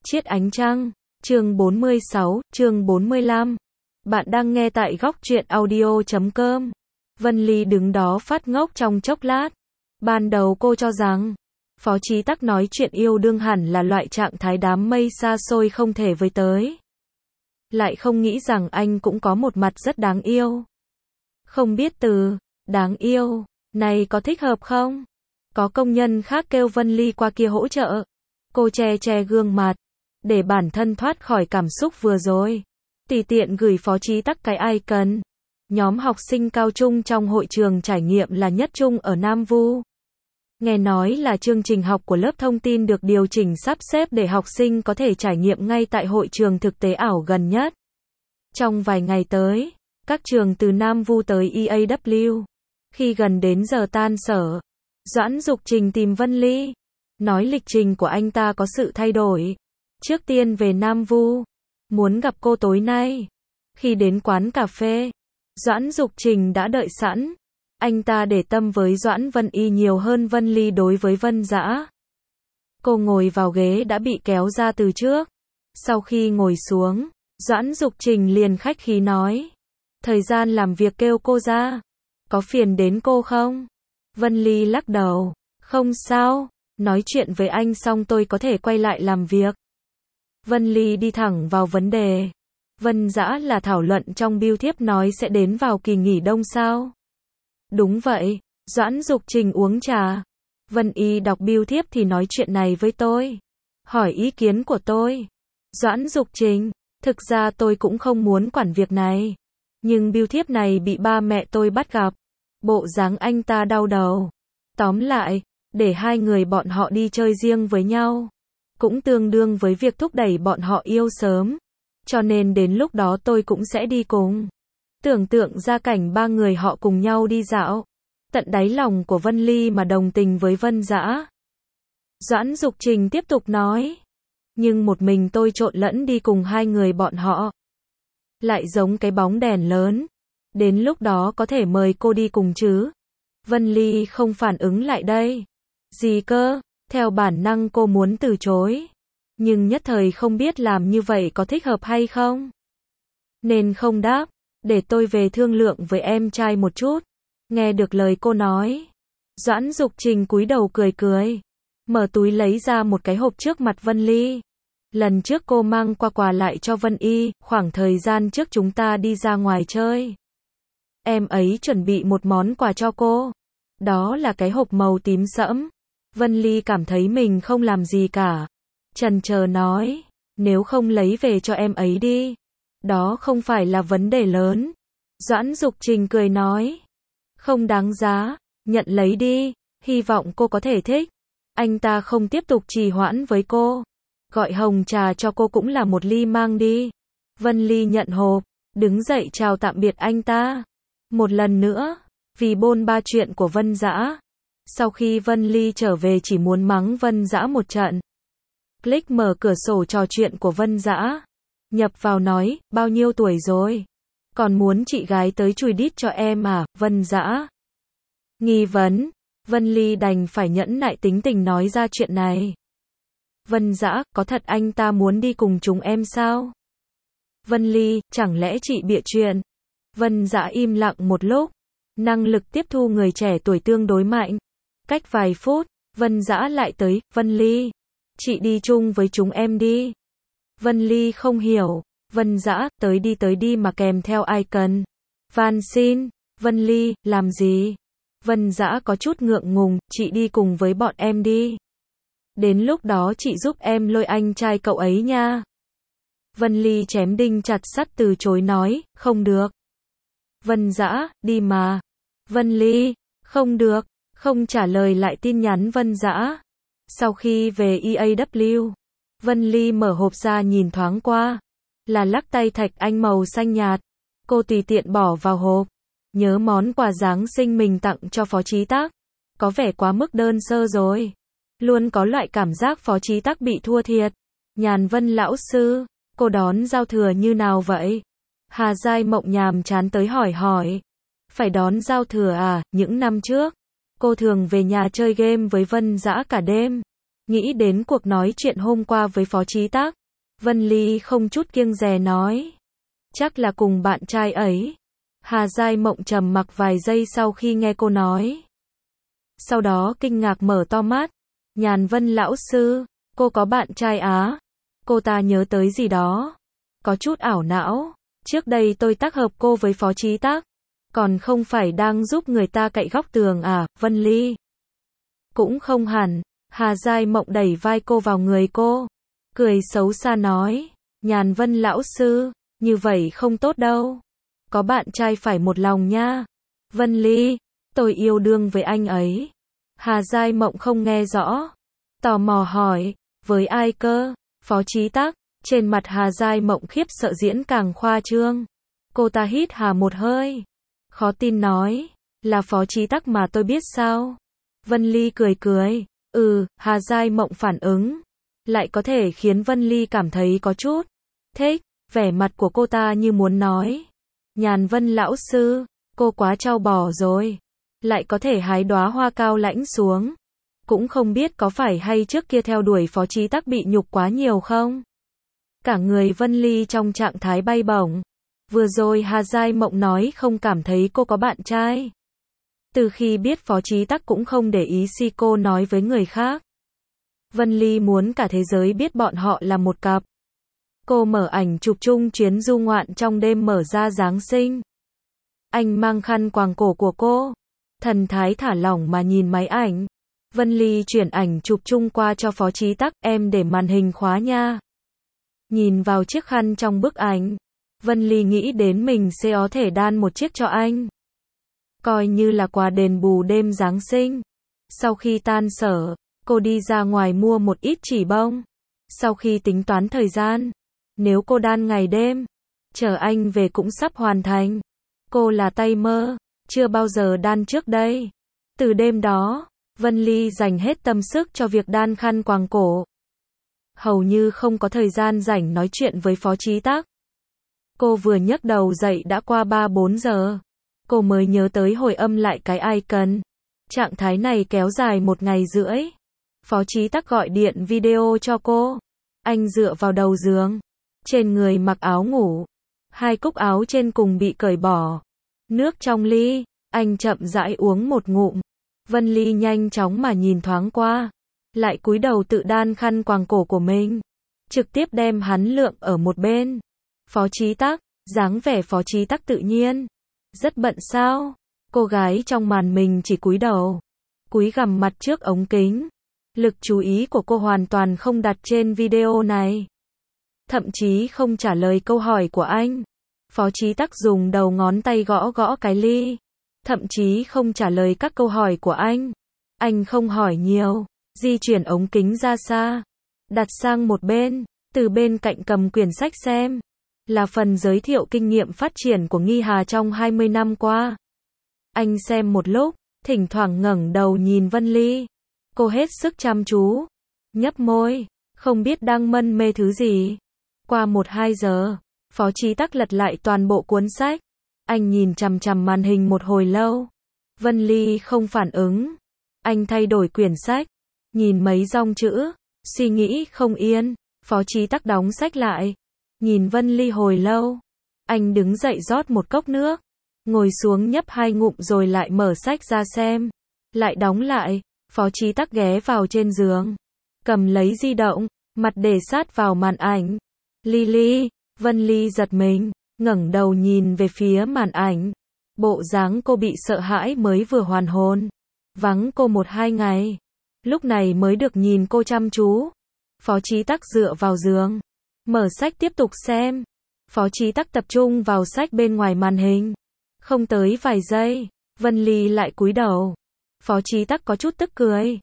Chiết ánh trăng, chương 46, chương 45. Bạn đang nghe tại góc truyện audio.com. Vân Ly đứng đó phát ngốc trong chốc lát. Ban đầu cô cho rằng, Phó Chí Tắc nói chuyện yêu đương hẳn là loại trạng thái đám mây xa xôi không thể với tới. Lại không nghĩ rằng anh cũng có một mặt rất đáng yêu. Không biết từ đáng yêu này có thích hợp không? Có công nhân khác kêu Vân Ly qua kia hỗ trợ. Cô che gương mặt, để bản thân thoát khỏi cảm xúc vừa rồi. Tùy tiện gửi Phó Chí Tắc cái icon. Nhóm học sinh cao trung trong hội trường trải nghiệm là nhất trung ở Nam Vu. Nghe nói là chương trình học của lớp thông tin được điều chỉnh sắp xếp để học sinh có thể trải nghiệm ngay tại hội trường thực tế ảo gần nhất. Trong vài ngày tới, các trường từ Nam Vu tới EAW. Khi gần đến giờ tan sở, Doãn Dục Trình tìm Vân Ly. Nói lịch trình của anh ta có sự thay đổi. Trước tiên về Nam Vu. Muốn gặp cô tối nay. Khi đến quán cà phê, Doãn Dục Trình đã đợi sẵn. Anh ta để tâm với Doãn Vân Y nhiều hơn Vân Ly đối với Vân Dã. Cô ngồi vào ghế đã bị kéo ra từ trước. Sau khi ngồi xuống, Doãn Dục Trình liền khách khí nói. Thời gian làm việc kêu cô ra. Có phiền đến cô không? Vân Ly lắc đầu. Không sao, nói chuyện với anh xong tôi có thể quay lại làm việc. Vân Ly đi thẳng vào vấn đề. Vân Dã là thảo luận trong bưu thiếp nói sẽ đến vào kỳ nghỉ đông sao? Đúng vậy, Doãn Dục Trình uống trà. Vân Y đọc bưu thiếp thì nói chuyện này với tôi. Hỏi ý kiến của tôi. Doãn Dục Trình, thực ra tôi cũng không muốn quản việc này. Nhưng bưu thiếp này bị ba mẹ tôi bắt gặp. Bộ dáng anh ta đau đầu. Tóm lại, để hai người bọn họ đi chơi riêng với nhau. Cũng tương đương với việc thúc đẩy bọn họ yêu sớm. Cho nên đến lúc đó tôi cũng sẽ đi cùng. Tưởng tượng ra cảnh ba người họ cùng nhau đi dạo. Tận đáy lòng của Vân Ly mà đồng tình với Vân Dã. Doãn Dục Trình tiếp tục nói. Nhưng một mình tôi trộn lẫn đi cùng hai người bọn họ. Lại giống cái bóng đèn lớn. Đến lúc đó có thể mời cô đi cùng chứ. Vân Ly không phản ứng lại đây. Gì cơ? Theo bản năng cô muốn từ chối. Nhưng nhất thời không biết làm như vậy có thích hợp hay không. Nên không đáp. Để tôi về thương lượng với em trai một chút. Nghe được lời cô nói. Doãn Dục Trình cúi đầu cười. Mở túi lấy ra một cái hộp trước mặt Vân Ly. Lần trước cô mang qua quà lại cho Vân Y, khoảng thời gian trước chúng ta đi ra ngoài chơi. Em ấy chuẩn bị một món quà cho cô. Đó là cái hộp màu tím sẫm. Vân Ly cảm thấy mình không làm gì cả. Chần chờ nói, nếu không lấy về cho em ấy đi. Đó không phải là vấn đề lớn. Doãn Dục Trình cười nói. Không đáng giá, nhận lấy đi, hy vọng cô có thể thích. Anh ta không tiếp tục trì hoãn với cô. Gọi hồng trà cho cô cũng là một ly mang đi. Vân Ly nhận hộp, đứng dậy chào tạm biệt anh ta. Một lần nữa, vì bôn ba chuyện của Vân Dã. Sau khi Vân Ly trở về chỉ muốn mắng Vân Dã một trận. Click mở cửa sổ trò chuyện của Vân Dã. Nhập vào nói, bao nhiêu tuổi rồi? Còn muốn chị gái tới chùi đít cho em à, Vân Dã? Nghi vấn, Vân Ly đành phải nhẫn nại tính tình nói ra chuyện này. Vân Dã, có thật anh ta muốn đi cùng chúng em sao? Vân Ly, chẳng lẽ chị bịa chuyện? Vân Dã im lặng một lúc. Năng lực tiếp thu người trẻ tuổi tương đối mạnh. Cách vài phút, Vân Dã lại tới, Vân Ly. Chị đi chung với chúng em đi. Vân Ly không hiểu. Vân Dã, tới đi mà kèm theo icon. Van xin. Vân Ly, làm gì? Vân Dã có chút ngượng ngùng, chị đi cùng với bọn em đi. Đến lúc đó chị giúp em lôi anh trai cậu ấy nha. Vân Ly chém đinh chặt sắt từ chối nói, không được. Vân Dã, đi mà. Vân Ly, không được, không trả lời lại tin nhắn Vân Dã. Sau khi về EAW, Vân Ly mở hộp ra nhìn thoáng qua. Là lắc tay thạch anh màu xanh nhạt. Cô tùy tiện bỏ vào hộp. Nhớ món quà Giáng sinh mình tặng cho Phó Chí Tắc. Có vẻ quá mức đơn sơ rồi. Luôn có loại cảm giác Phó Chí Tắc bị thua thiệt. Nhàn Vân lão sư, cô đón giao thừa như nào vậy? Hà Giai Mộng nhàm chán tới hỏi. Phải đón giao thừa à, những năm trước. Cô thường về nhà chơi game với Vân Dã cả đêm. Nghĩ đến cuộc nói chuyện hôm qua với Phó Chí Tắc, Vân Ly không chút kiêng dè nói. Chắc là cùng bạn trai ấy. Hà Giai Mộng trầm mặc vài giây sau khi nghe cô nói. Sau đó kinh ngạc mở to mắt. Nhàn Vân lão sư, cô có bạn trai á? Cô ta nhớ tới gì đó. Có chút ảo não. Trước đây tôi tác hợp cô với Phó Chí Tắc. Còn không phải đang giúp người ta cậy góc tường à, Vân Ly? Cũng không hẳn. Hà Giai Mộng đẩy vai cô vào người cô. Cười xấu xa nói. Nhàn Vân lão sư, như vậy không tốt đâu. Có bạn trai phải một lòng nha. Vân Ly, tôi yêu đương với anh ấy. Hà Giai Mộng không nghe rõ. Tò mò hỏi, với ai cơ? Phó Chí Tắc. Trên mặt Hà Giai Mộng khiếp sợ diễn càng khoa trương. Cô ta hít hà một hơi. Khó tin nói, là Phó Chí Tắc mà tôi biết sao? Vân Ly cười cười. Hà Giai Mộng phản ứng. Lại có thể khiến Vân Ly cảm thấy có chút thích. Vẻ mặt của cô ta như muốn nói. Nhàn Vân lão sư, cô quá trâu bò rồi. Lại có thể hái đóa hoa cao lãnh xuống. Cũng không biết có phải hay trước kia theo đuổi Phó Chí Tắc bị nhục quá nhiều không? Cả người Vân Ly trong trạng thái bay bổng. Vừa rồi Hà Giai Mộng nói không cảm thấy cô có bạn trai. Từ khi biết Phó Chí Tắc cũng không để ý si cô nói với người khác. Vân Ly muốn cả thế giới biết bọn họ là một cặp. Cô mở ảnh chụp chung chuyến du ngoạn trong đêm mở ra Giáng sinh. Anh mang khăn quàng cổ của cô. Thần thái thả lỏng mà nhìn máy ảnh. Vân Ly chuyển ảnh chụp chung qua cho Phó Chí Tắc, em để màn hình khóa nha. Nhìn vào chiếc khăn trong bức ảnh, Vân Ly nghĩ đến mình sẽ có thể đan một chiếc cho anh. Coi như là quà đền bù đêm Giáng sinh. Sau khi tan sở, cô đi ra ngoài mua một ít chỉ bông. Sau khi tính toán thời gian, nếu cô đan ngày đêm, chờ anh về cũng sắp hoàn thành. Cô là tay mơ, chưa bao giờ đan trước đây. Từ đêm đó, Vân Ly dành hết tâm sức cho việc đan khăn quàng cổ. Hầu như không có thời gian rảnh nói chuyện với Phó Chí Tắc. Cô vừa nhấc đầu dậy đã qua 3-4 giờ. Cô mới nhớ tới hồi âm lại cái icon. Trạng thái này kéo dài 1 ngày rưỡi. Phó Chí Tắc gọi điện video cho cô. Anh dựa vào đầu giường. Trên người mặc áo ngủ. 2 cúc áo trên cùng bị cởi bỏ. Nước trong ly. Anh chậm rãi uống một ngụm. Vân Ly nhanh chóng mà nhìn thoáng qua. Lại cúi đầu tự đan khăn quàng cổ của mình. Trực tiếp đem hắn lượng ở một bên. Phó Chí Tắc, dáng vẻ Phó Chí Tắc tự nhiên. Rất bận sao? Cô gái trong màn mình chỉ cúi đầu. Cúi gằm mặt trước ống kính. Lực chú ý của cô hoàn toàn không đặt trên video này. Thậm chí không trả lời câu hỏi của anh. Phó Chí Tắc dùng đầu ngón tay gõ gõ cái ly. Thậm chí không trả lời các câu hỏi của anh. Anh không hỏi nhiều. Di chuyển ống kính ra xa. Đặt sang một bên. Từ bên cạnh cầm quyển sách xem. Là phần giới thiệu kinh nghiệm phát triển của Nghi Hà trong 20 năm qua. Anh xem một lúc, thỉnh thoảng ngẩng đầu nhìn Vân Ly. Cô hết sức chăm chú. Nhấp môi. Không biết đang mân mê thứ gì. Qua 1-2 giờ, Phó Chí Tắc lật lại toàn bộ cuốn sách. Anh nhìn chằm chằm màn hình một hồi lâu. Vân Ly không phản ứng. Anh thay đổi quyển sách. Nhìn mấy dòng chữ. Suy nghĩ không yên. Phó Chí Tắc đóng sách lại. Nhìn Vân Ly hồi lâu. Anh đứng dậy rót một cốc nước. Ngồi xuống nhấp 2 ngụm rồi lại mở sách ra xem. Lại đóng lại. Phó Chí Tắc ghé vào trên giường. Cầm lấy di động. Mặt để sát vào màn ảnh. Ly. Vân Ly giật mình. Ngẩng đầu nhìn về phía màn ảnh. Bộ dáng cô bị sợ hãi mới vừa hoàn hồn. Vắng cô 1-2 ngày. Lúc này mới được nhìn cô chăm chú. Phó Chí Tắc dựa vào giường. Mở sách tiếp tục xem. Phó Chí Tắc tập trung vào sách bên ngoài màn hình. Không tới vài giây, Vân Ly lại cúi đầu. Phó Chí Tắc có chút tức cười.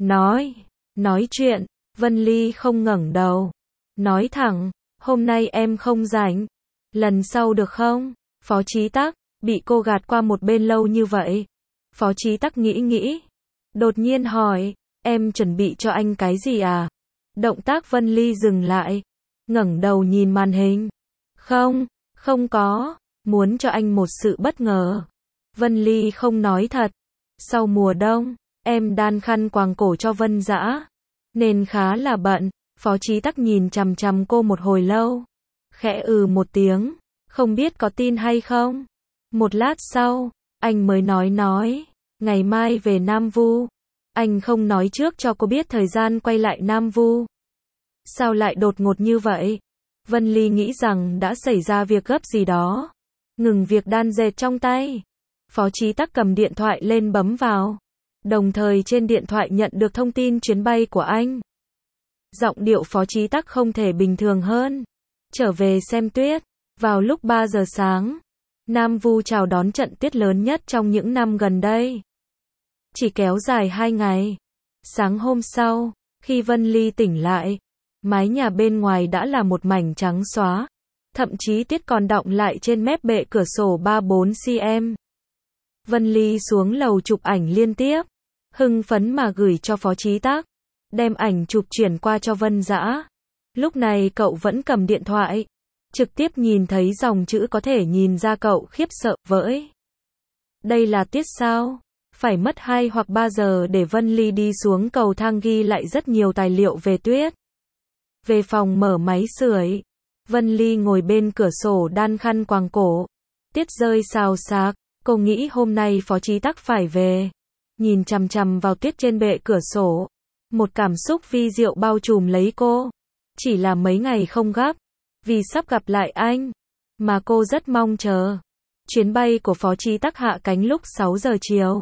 Nói chuyện, Vân Ly không ngẩng đầu. Nói thẳng, hôm nay em không rảnh. Lần sau được không? Phó Chí Tắc, bị cô gạt qua một bên lâu như vậy. Phó Chí Tắc nghĩ. Đột nhiên hỏi, em chuẩn bị cho anh cái gì à? Động tác Vân Ly dừng lại. Ngẩng đầu nhìn màn hình. Không có. Muốn cho anh một sự bất ngờ. Vân Ly không nói thật. Sau mùa đông, em đan khăn quàng cổ cho Vân Dã. nên khá là bận. Phó Chí Tắc nhìn chằm chằm cô một hồi lâu. Khẽ một tiếng, không biết có tin hay không. Một lát sau, anh mới nói, ngày mai về Nam Vu. Anh không nói trước cho cô biết thời gian quay lại Nam Vu. Sao lại đột ngột như vậy? Vân Ly nghĩ rằng đã xảy ra việc gấp gì đó. Ngừng việc đan dệt trong tay. Phó Chí Tắc cầm điện thoại lên bấm vào. Đồng thời trên điện thoại nhận được thông tin chuyến bay của anh. Giọng điệu Phó Chí Tắc không thể bình thường hơn. Trở về xem tuyết. Vào lúc 3 giờ sáng, Nam Vu chào đón trận tuyết lớn nhất trong những năm gần đây. Chỉ kéo dài 2 ngày. Sáng hôm sau, khi Vân Ly tỉnh lại, mái nhà bên ngoài đã là một mảnh trắng xóa. Thậm chí tuyết còn đọng lại trên mép bệ cửa sổ 3-4 cm. Vân Ly xuống lầu chụp ảnh liên tiếp. Hưng phấn mà gửi cho Phó Chí Tắc. Đem ảnh chụp chuyển qua cho Vân Dã. Lúc này cậu vẫn cầm điện thoại. Trực tiếp nhìn thấy dòng chữ có thể nhìn ra cậu khiếp sợ vỡi. Đây là tuyết sao? Phải mất 2 hoặc 3 giờ để Vân Ly đi xuống cầu thang ghi lại rất nhiều tài liệu về tuyết. Về phòng mở máy sưởi. Vân Ly ngồi bên cửa sổ đan khăn quàng cổ. Tuyết rơi xào xạc. Cô nghĩ hôm nay Phó Chí Tắc phải về. Nhìn chằm chằm vào tuyết trên bệ cửa sổ. Một cảm xúc vi diệu bao trùm lấy cô. Chỉ là mấy ngày không gấp. Vì sắp gặp lại anh. Mà cô rất mong chờ. Chuyến bay của Phó Chí Tắc hạ cánh lúc 6 giờ chiều.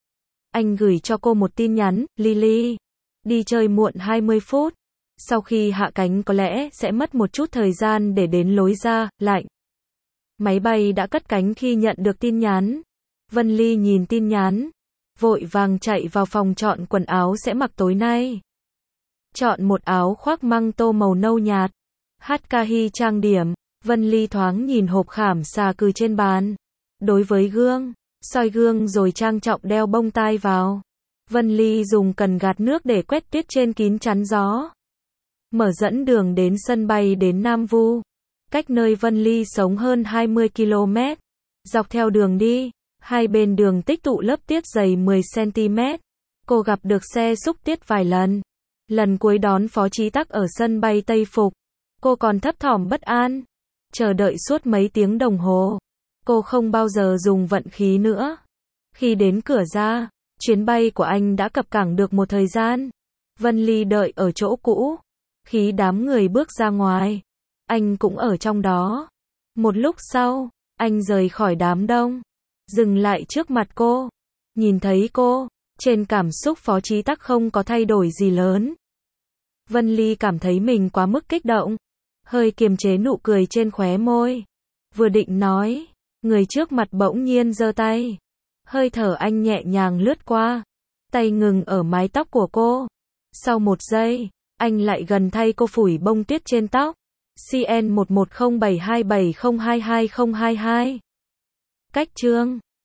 Anh gửi cho cô một tin nhắn, Lily. Đi chơi muộn 20 phút. Sau khi hạ cánh có lẽ sẽ mất một chút thời gian để đến lối ra, lạnh. Máy bay đã cất cánh khi nhận được tin nhắn. Vân Ly nhìn tin nhắn. Vội vàng chạy vào phòng chọn quần áo sẽ mặc tối nay. Chọn một áo khoác măng tô màu nâu nhạt. Hatkahi trang điểm. Vân Ly thoáng nhìn hộp khảm xà cừ trên bàn. Đối với gương. Soi gương rồi trang trọng đeo bông tai vào. Vân Ly dùng cần gạt nước để quét tuyết trên kín chắn gió. Mở dẫn đường đến sân bay đến Nam Vu. Cách nơi Vân Ly sống hơn 20 km. Dọc theo đường đi, hai bên đường tích tụ lớp tuyết dày 10 cm. Cô gặp được xe xúc tuyết vài lần. Lần cuối đón Phó Chí Tắc ở sân bay Tây Phục. Cô còn thấp thỏm bất an. Chờ đợi suốt mấy tiếng đồng hồ. Cô không bao giờ dùng vận khí nữa. Khi đến cửa ra, chuyến bay của anh đã cập cảng được một thời gian. Vân Ly đợi ở chỗ cũ. Khi đám người bước ra ngoài, anh cũng ở trong đó. Một lúc sau, anh rời khỏi đám đông. Dừng lại trước mặt cô. Nhìn thấy cô, trên cảm xúc Phó Chí Tắc không có thay đổi gì lớn. Vân Ly cảm thấy mình quá mức kích động. Hơi kiềm chế nụ cười trên khóe môi. Vừa định nói, người trước mặt bỗng nhiên giơ tay. Hơi thở anh nhẹ nhàng lướt qua. Tay ngừng ở mái tóc của cô. Sau một giây, anh lại gần thay cô phủi bông tuyết trên tóc. CN 110727702222. Cách chương